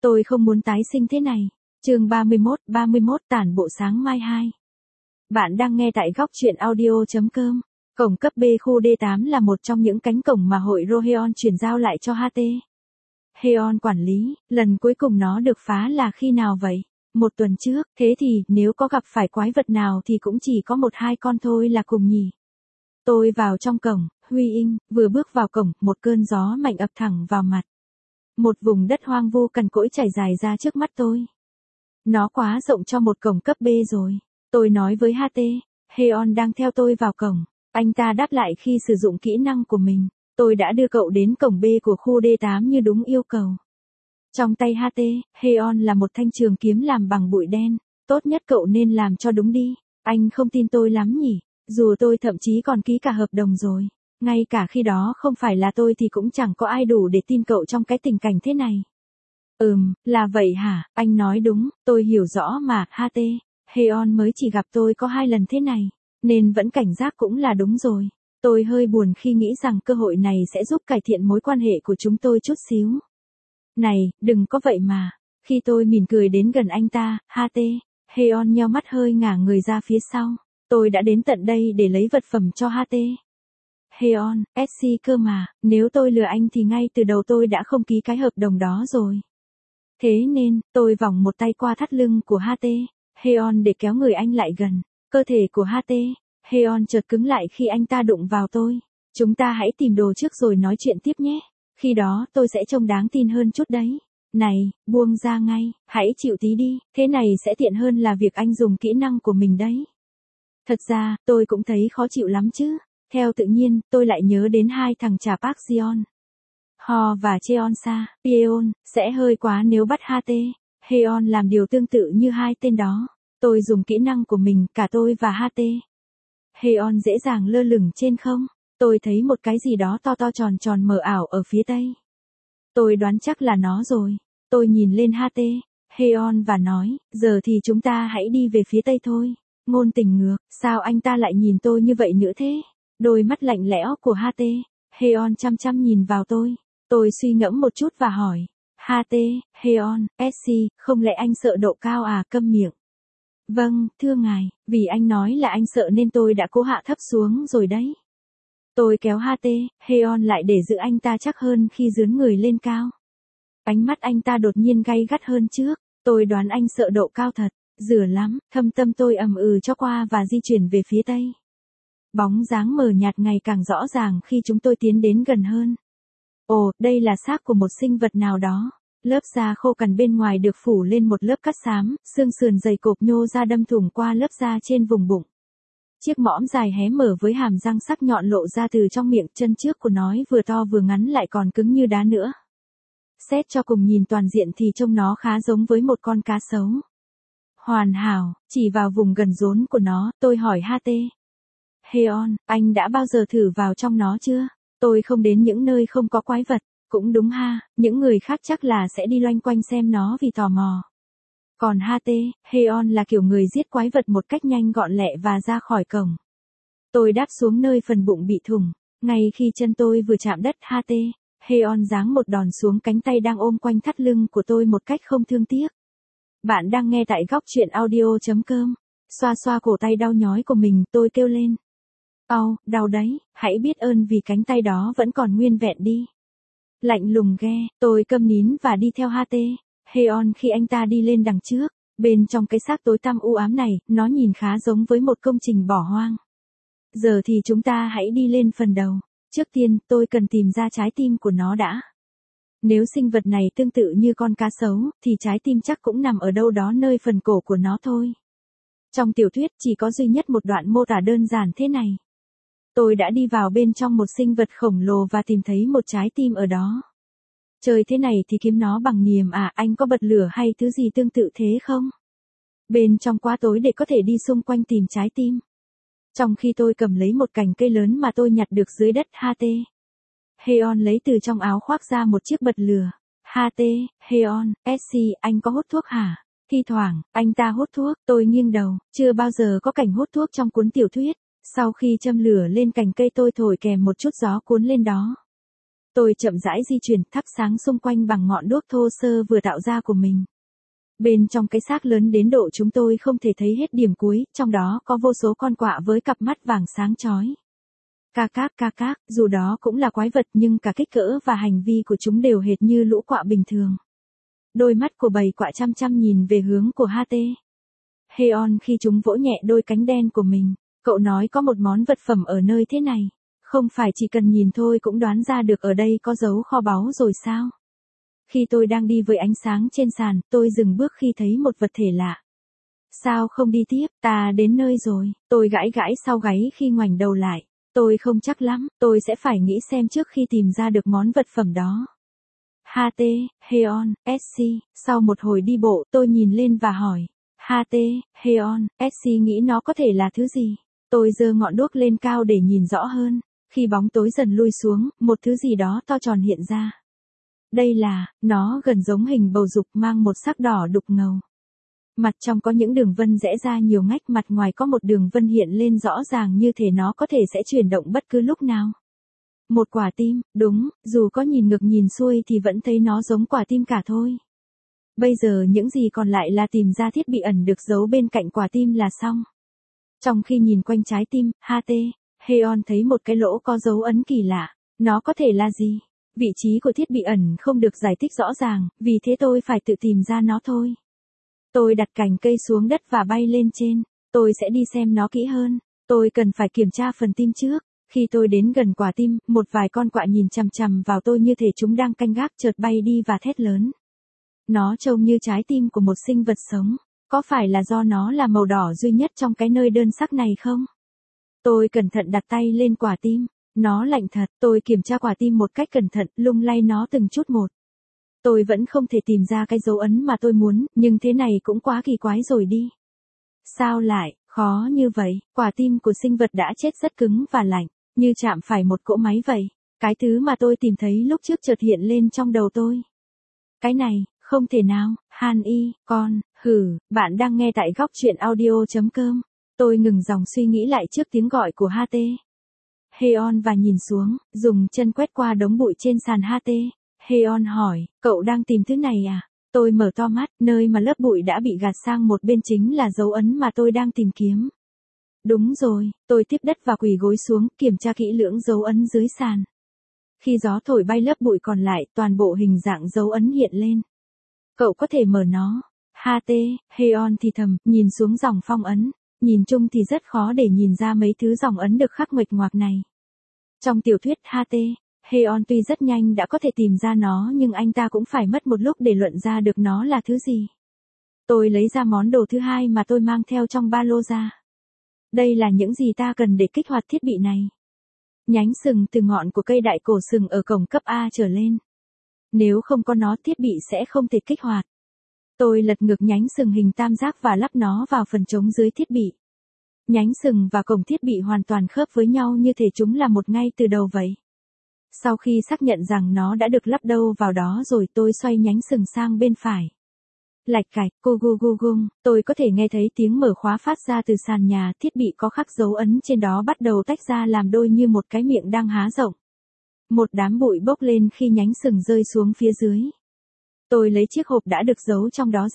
Tôi không muốn tái sinh thế này. Chương 31 tản bộ sáng mai 2. Bạn đang nghe tại góc truyện audio.com. Cổng cấp B khu D8 là một trong những cánh cổng mà hội Roheon chuyển giao lại cho HT. Heon quản lý, lần cuối cùng nó được phá là khi nào vậy? Một tuần trước, thế thì nếu có gặp phải quái vật nào thì cũng chỉ có 1-2 con thôi là cùng nhỉ. Tôi vào trong cổng, Huy Inh, vừa bước vào cổng, một cơn gió mạnh ập thẳng vào mặt. Một vùng đất hoang vu cằn cỗi trải dài ra trước mắt tôi. Nó quá rộng cho một cổng cấp B rồi. Tôi nói với HT, Heon đang theo tôi vào cổng. Anh ta đáp lại khi sử dụng kỹ năng của mình. Tôi đã đưa cậu đến cổng B của khu D8 như đúng yêu cầu. Trong tay HT, Heon là một thanh trường kiếm làm bằng bụi đen. Tốt nhất cậu nên làm cho đúng đi. Anh không tin tôi lắm nhỉ? Dù tôi thậm chí còn ký cả hợp đồng rồi. Ngay cả khi đó không phải là tôi thì cũng chẳng có ai đủ để tin cậu trong cái tình cảnh thế này. Là vậy hả? Anh nói đúng, tôi hiểu rõ mà, HT. Heon mới chỉ gặp tôi có 2 lần thế này, nên vẫn cảnh giác cũng là đúng rồi. Tôi hơi buồn khi nghĩ rằng cơ hội này sẽ giúp cải thiện mối quan hệ của chúng tôi chút xíu. Này, đừng có vậy mà. Khi tôi mỉm cười đến gần anh ta, HT, Heon nheo mắt hơi ngả người ra phía sau. Tôi đã đến tận đây để lấy vật phẩm cho HT. Heon, SC cơ mà, nếu tôi lừa anh thì ngay từ đầu tôi đã không ký cái hợp đồng đó rồi. Thế nên, tôi vòng một tay qua thắt lưng của HT, Heon để kéo người anh lại gần. Cơ thể của HT, Heon chợt cứng lại khi anh ta đụng vào tôi. Chúng ta hãy tìm đồ trước rồi nói chuyện tiếp nhé. Khi đó tôi sẽ trông đáng tin hơn chút đấy. Này, buông ra ngay, hãy chịu tí đi, thế này sẽ tiện hơn là việc anh dùng kỹ năng của mình đấy. Thật ra, tôi cũng thấy khó chịu lắm chứ. Theo tự nhiên, tôi lại nhớ đến 2 thằng chà Park Jeon. Ho và Cheonsa, Pyeon, sẽ hơi quá nếu bắt HT, Heon làm điều tương tự như 2 tên đó. Tôi dùng kỹ năng của mình, cả tôi và HT. Heon dễ dàng lơ lửng trên không. Tôi thấy một cái gì đó to to tròn tròn mờ ảo ở phía tây. Tôi đoán chắc là nó rồi. Tôi nhìn lên HT, Heon và nói, giờ thì chúng ta hãy đi về phía tây thôi. Ngôn tình ngược, sao anh ta lại nhìn tôi như vậy nữa thế? Đôi mắt lạnh lẽo của HT, Heon chăm chăm nhìn vào tôi. Tôi suy ngẫm một chút và hỏi, HT, Heon, SC, không lẽ anh sợ độ cao à? Câm miệng. Vâng, thưa ngài, vì anh nói là anh sợ nên tôi đã cố hạ thấp xuống rồi đấy. Tôi kéo HT, Heon lại để giữ anh ta chắc hơn khi dướn người lên cao. Ánh mắt anh ta đột nhiên gay gắt hơn trước. Tôi đoán anh sợ độ cao thật. Rửa lắm, thâm tâm tôi cho qua và di chuyển về phía tây. Bóng dáng mờ nhạt ngày càng rõ ràng khi chúng tôi tiến đến gần hơn. Ồ, đây là xác của một sinh vật nào đó. Lớp da khô cằn bên ngoài được phủ lên một lớp cát xám, xương sườn dày cộp nhô ra đâm thủng qua lớp da trên vùng bụng. Chiếc mõm dài hé mở với hàm răng sắc nhọn lộ ra từ trong miệng, chân trước của nó vừa to vừa ngắn lại còn cứng như đá nữa. Xét cho cùng nhìn toàn diện thì trông nó khá giống với một con cá sấu. Hoàn hảo, chỉ vào vùng gần rốn của nó, tôi hỏi HT. Heon, anh đã bao giờ thử vào trong nó chưa? Tôi không đến những nơi không có quái vật. Cũng đúng ha, những người khác chắc là sẽ đi loanh quanh xem nó vì tò mò. Còn HT, Heon là kiểu người giết quái vật một cách nhanh gọn lẹ và ra khỏi cổng. Tôi đáp xuống nơi phần bụng bị thủng. Ngay khi chân tôi vừa chạm đất, HT, Heon giáng một đòn xuống cánh tay đang ôm quanh thắt lưng của tôi một cách không thương tiếc. Bạn đang nghe tại góc truyện audio.com. Xoa xoa cổ tay đau nhói của mình, tôi kêu lên. Đau đấy, hãy biết ơn vì cánh tay đó vẫn còn nguyên vẹn đi. Lạnh lùng ghê, tôi câm nín và đi theo HT, Heon khi anh ta đi lên đằng trước. Bên trong cái xác tối tăm u ám này, nó nhìn khá giống với một công trình bỏ hoang. Giờ thì chúng ta hãy đi lên phần đầu. Trước tiên, tôi cần tìm ra trái tim của nó đã. Nếu sinh vật này tương tự như con cá sấu, thì trái tim chắc cũng nằm ở đâu đó nơi phần cổ của nó thôi. Trong tiểu thuyết chỉ có duy nhất một đoạn mô tả đơn giản thế này. Tôi đã đi vào bên trong một sinh vật khổng lồ và tìm thấy một trái tim ở đó. Trời, thế này thì kiếm nó bằng niềm à? Anh có bật lửa hay thứ gì tương tự thế không? Bên trong quá tối để có thể đi xung quanh tìm trái tim. Trong khi tôi cầm lấy một cành cây lớn mà tôi nhặt được dưới đất, HT. Heon lấy từ trong áo khoác ra một chiếc bật lửa. HT, Heon, SC, anh có hút thuốc hả? Thi thoảng, anh ta hút thuốc, tôi nghiêng đầu, chưa bao giờ có cảnh hút thuốc trong cuốn tiểu thuyết. Sau khi châm lửa lên cành cây tôi thổi kèm một chút gió cuốn lên đó. Tôi chậm rãi di chuyển, thắp sáng xung quanh bằng ngọn đuốc thô sơ vừa tạo ra của mình. Bên trong cái xác lớn đến độ chúng tôi không thể thấy hết điểm cuối, trong đó có vô số con quạ với cặp mắt vàng sáng chói. Ca các, dù đó cũng là quái vật nhưng cả kích cỡ và hành vi của chúng đều hệt như lũ quạ bình thường. Đôi mắt của bầy quạ chăm chăm nhìn về hướng của HT. Heon khi chúng vỗ nhẹ đôi cánh đen của mình, cậu nói có một món vật phẩm ở nơi thế này. Không phải chỉ cần nhìn thôi cũng đoán ra được ở đây có dấu kho báu rồi sao? Khi tôi đang đi với ánh sáng trên sàn, tôi dừng bước khi thấy một vật thể lạ. Sao không đi tiếp, ta đến nơi rồi, tôi gãi gãi sau gáy khi ngoảnh đầu lại. Tôi không chắc lắm, tôi sẽ phải nghĩ xem trước khi tìm ra được món vật phẩm đó. HT, Heon, SC, sau một hồi đi bộ tôi nhìn lên và hỏi. HT, Heon, SC nghĩ nó có thể là thứ gì? Tôi giơ ngọn đuốc lên cao để nhìn rõ hơn. Khi bóng tối dần lui xuống, một thứ gì đó to tròn hiện ra. Đây là, nó gần giống hình bầu dục mang một sắc đỏ đục ngầu. Mặt trong có những đường vân rẽ ra nhiều ngách, mặt ngoài có một đường vân hiện lên rõ ràng như thể nó có thể sẽ chuyển động bất cứ lúc nào. Một quả tim, đúng, dù có nhìn ngược nhìn xuôi thì vẫn thấy nó giống quả tim cả thôi. Bây giờ những gì còn lại là tìm ra thiết bị ẩn được giấu bên cạnh quả tim là xong. Trong khi nhìn quanh trái tim, HT, Heon thấy một cái lỗ có dấu ấn kỳ lạ. Nó có thể là gì? Vị trí của thiết bị ẩn không được giải thích rõ ràng, vì thế tôi phải tự tìm ra nó thôi. Tôi đặt cành cây xuống đất và bay lên trên. Tôi sẽ đi xem nó kỹ hơn. Tôi cần phải kiểm tra phần tim trước. Khi tôi đến gần quả tim, một vài con quạ nhìn chằm chằm vào tôi như thể chúng đang canh gác, chợt bay đi và thét lớn. Nó trông như trái tim của một sinh vật sống. Có phải là do nó là màu đỏ duy nhất trong cái nơi đơn sắc này không? Tôi cẩn thận đặt tay lên quả tim. Nó lạnh thật, tôi kiểm tra quả tim một cách cẩn thận, lung lay nó từng chút một. Tôi vẫn không thể tìm ra cái dấu ấn mà tôi muốn, nhưng thế này cũng quá kỳ quái rồi đi. Sao lại, khó như vậy, quả tim của sinh vật đã chết rất cứng và lạnh, như chạm phải một cỗ máy vậy. Cái thứ mà tôi tìm thấy lúc trước chợt hiện lên trong đầu tôi. Cái này, không thể nào, Han Y, bạn đang nghe tại góc truyện audio.com. Tôi ngừng dòng suy nghĩ lại trước tiếng gọi của HT. Heon và nhìn xuống, dùng chân quét qua đống bụi trên sàn HT. Heon hỏi, cậu đang tìm thứ này à? Tôi mở to mắt, nơi mà lớp bụi đã bị gạt sang một bên chính là dấu ấn mà tôi đang tìm kiếm. Đúng rồi, tôi tiếp đất và quỳ gối xuống, kiểm tra kỹ lưỡng dấu ấn dưới sàn. Khi gió thổi bay lớp bụi còn lại, toàn bộ hình dạng dấu ấn hiện lên. Cậu có thể mở nó. HT, Heon thì thầm, nhìn xuống dòng phong ấn. Nhìn chung thì rất khó để nhìn ra mấy thứ dòng ấn được khắc nguệch ngoạc này. Trong tiểu thuyết HT, Heon tuy rất nhanh đã có thể tìm ra nó nhưng anh ta cũng phải mất một lúc để luận ra được nó là thứ gì. Tôi lấy ra món đồ thứ hai mà tôi mang theo trong ba lô ra. Đây là những gì ta cần để kích hoạt thiết bị này. Nhánh sừng từ ngọn của cây đại cổ sừng ở cổng cấp A trở lên. Nếu không có nó thiết bị sẽ không thể kích hoạt. Tôi lật ngược nhánh sừng hình tam giác và lắp nó vào phần trống dưới thiết bị. Nhánh sừng và cổng thiết bị hoàn toàn khớp với nhau như thể chúng là một ngay từ đầu vậy. Sau khi xác nhận rằng nó đã được lắp đâu vào đó rồi tôi xoay nhánh sừng sang bên phải. Lạch cạch, gung, tôi có thể nghe thấy tiếng mở khóa phát ra từ sàn nhà, thiết bị có khắc dấu ấn trên đó bắt đầu tách ra làm đôi như một cái miệng đang há rộng. Một đám bụi bốc lên khi nhánh sừng rơi xuống phía dưới. Tôi lấy chiếc hộp đã được giấu trong đó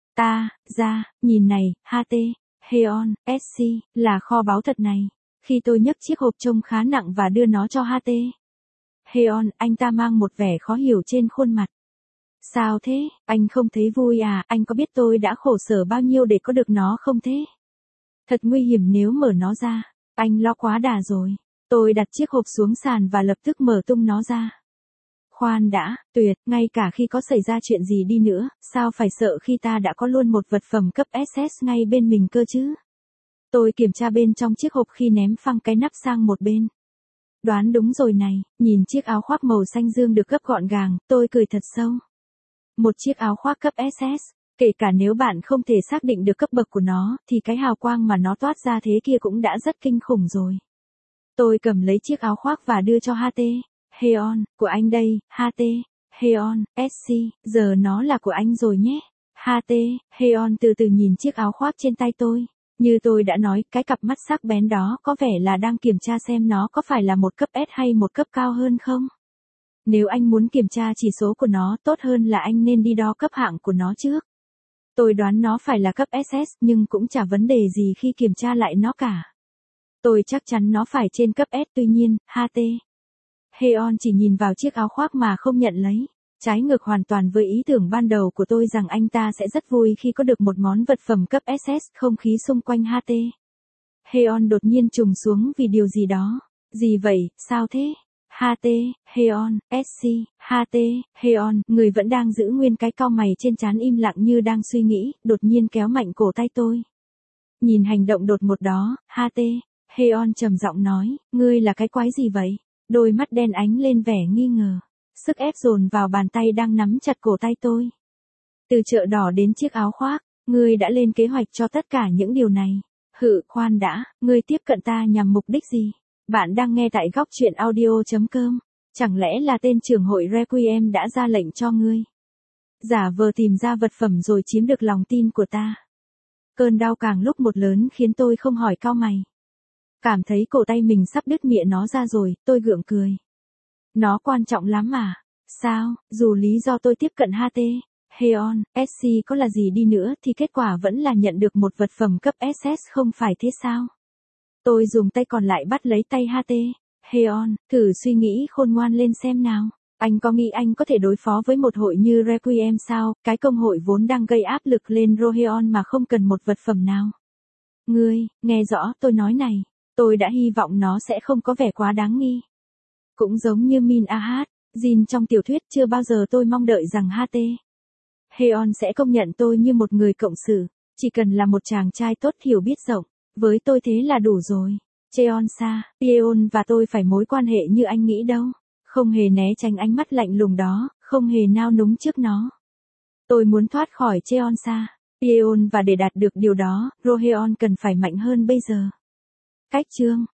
ra, nhìn này, HT, Heon, SC, là kho báu thật này. Khi tôi nhấc chiếc hộp trông khá nặng và đưa nó cho HT. Heon, anh ta mang một vẻ khó hiểu trên khuôn mặt. Sao thế, anh không thấy vui à, anh có biết tôi đã khổ sở bao nhiêu để có được nó không thế? Thật nguy hiểm nếu mở nó ra, anh lo quá đà rồi. Tôi đặt chiếc hộp xuống sàn và lập tức mở tung nó ra. Khoan đã, tuyệt, ngay cả khi có xảy ra chuyện gì đi nữa, sao phải sợ khi ta đã có luôn một vật phẩm cấp SS ngay bên mình cơ chứ? Tôi kiểm tra bên trong chiếc hộp khi ném phăng cái nắp sang một bên. Đoán đúng rồi này, nhìn chiếc áo khoác màu xanh dương được gấp gọn gàng, tôi cười thật sâu. Một chiếc áo khoác cấp SS, kể cả nếu bạn không thể xác định được cấp bậc của nó, thì cái hào quang mà nó toát ra thế kia cũng đã rất kinh khủng rồi. Tôi cầm lấy chiếc áo khoác và đưa cho HT. Heon, của anh đây, HT, Heon, SC, giờ nó là của anh rồi nhé. HT, Heon từ từ nhìn chiếc áo khoác trên tay tôi. Như tôi đã nói, cái cặp mắt sắc bén đó có vẻ là đang kiểm tra xem nó có phải là một cấp S hay một cấp cao hơn không. Nếu anh muốn kiểm tra chỉ số của nó, tốt hơn là anh nên đi đo cấp hạng của nó trước. Tôi đoán nó phải là cấp SS, nhưng cũng chả vấn đề gì khi kiểm tra lại nó cả. Tôi chắc chắn nó phải trên cấp S, tuy nhiên, HT. Heon chỉ nhìn vào chiếc áo khoác mà không nhận lấy. Trái ngược hoàn toàn với ý tưởng ban đầu của tôi rằng anh ta sẽ rất vui khi có được một món vật phẩm cấp SS, không khí xung quanh HT. Heon đột nhiên trùng xuống vì điều gì đó. Gì vậy, sao thế? HT, Heon, SC, HT, Heon, người vẫn đang giữ nguyên cái cau mày trên trán im lặng như đang suy nghĩ, đột nhiên kéo mạnh cổ tay tôi. Nhìn hành động đột ngột đó, HT, Heon trầm giọng nói, ngươi là cái quái gì vậy? Đôi mắt đen ánh lên vẻ nghi ngờ. Sức ép dồn vào bàn tay đang nắm chặt cổ tay tôi. Từ chợ đỏ đến chiếc áo khoác, ngươi đã lên kế hoạch cho tất cả những điều này. Khoan đã, ngươi tiếp cận ta nhằm mục đích gì? Bạn đang nghe tại góc truyện audio.com. Chẳng lẽ là tên trưởng hội Requiem đã ra lệnh cho ngươi? Giả vờ tìm ra vật phẩm rồi chiếm được lòng tin của ta. Cơn đau càng lúc một lớn khiến tôi không hỏi cau mày. Cảm thấy cổ tay mình sắp đứt mịa nó ra rồi, tôi gượng cười. Nó quan trọng lắm à? Sao, dù lý do tôi tiếp cận HT, Heon, SC có là gì đi nữa thì kết quả vẫn là nhận được một vật phẩm cấp SS, không phải thế sao? Tôi dùng tay còn lại bắt lấy tay HT. Heon, thử suy nghĩ khôn ngoan lên xem nào. Anh có nghĩ anh có thể đối phó với một hội như Requiem sao, cái công hội vốn đang gây áp lực lên Roheon mà không cần một vật phẩm nào? Ngươi, nghe rõ tôi nói này, tôi đã hy vọng nó sẽ không có vẻ quá đáng nghi. Cũng giống như Min Ahat, Jin trong tiểu thuyết, chưa bao giờ tôi mong đợi rằng HT. Heon sẽ công nhận tôi như một người cộng sự, chỉ cần là một chàng trai tốt hiểu biết rộng, với tôi thế là đủ rồi. Cheonsa, Yeon và tôi phải mối quan hệ như anh nghĩ đâu. Không hề né tránh ánh mắt lạnh lùng đó, không hề nao núng trước nó. Tôi muốn thoát khỏi Cheonsa, Yeon và để đạt được điều đó, Roheon cần phải mạnh hơn bây giờ. Cách chương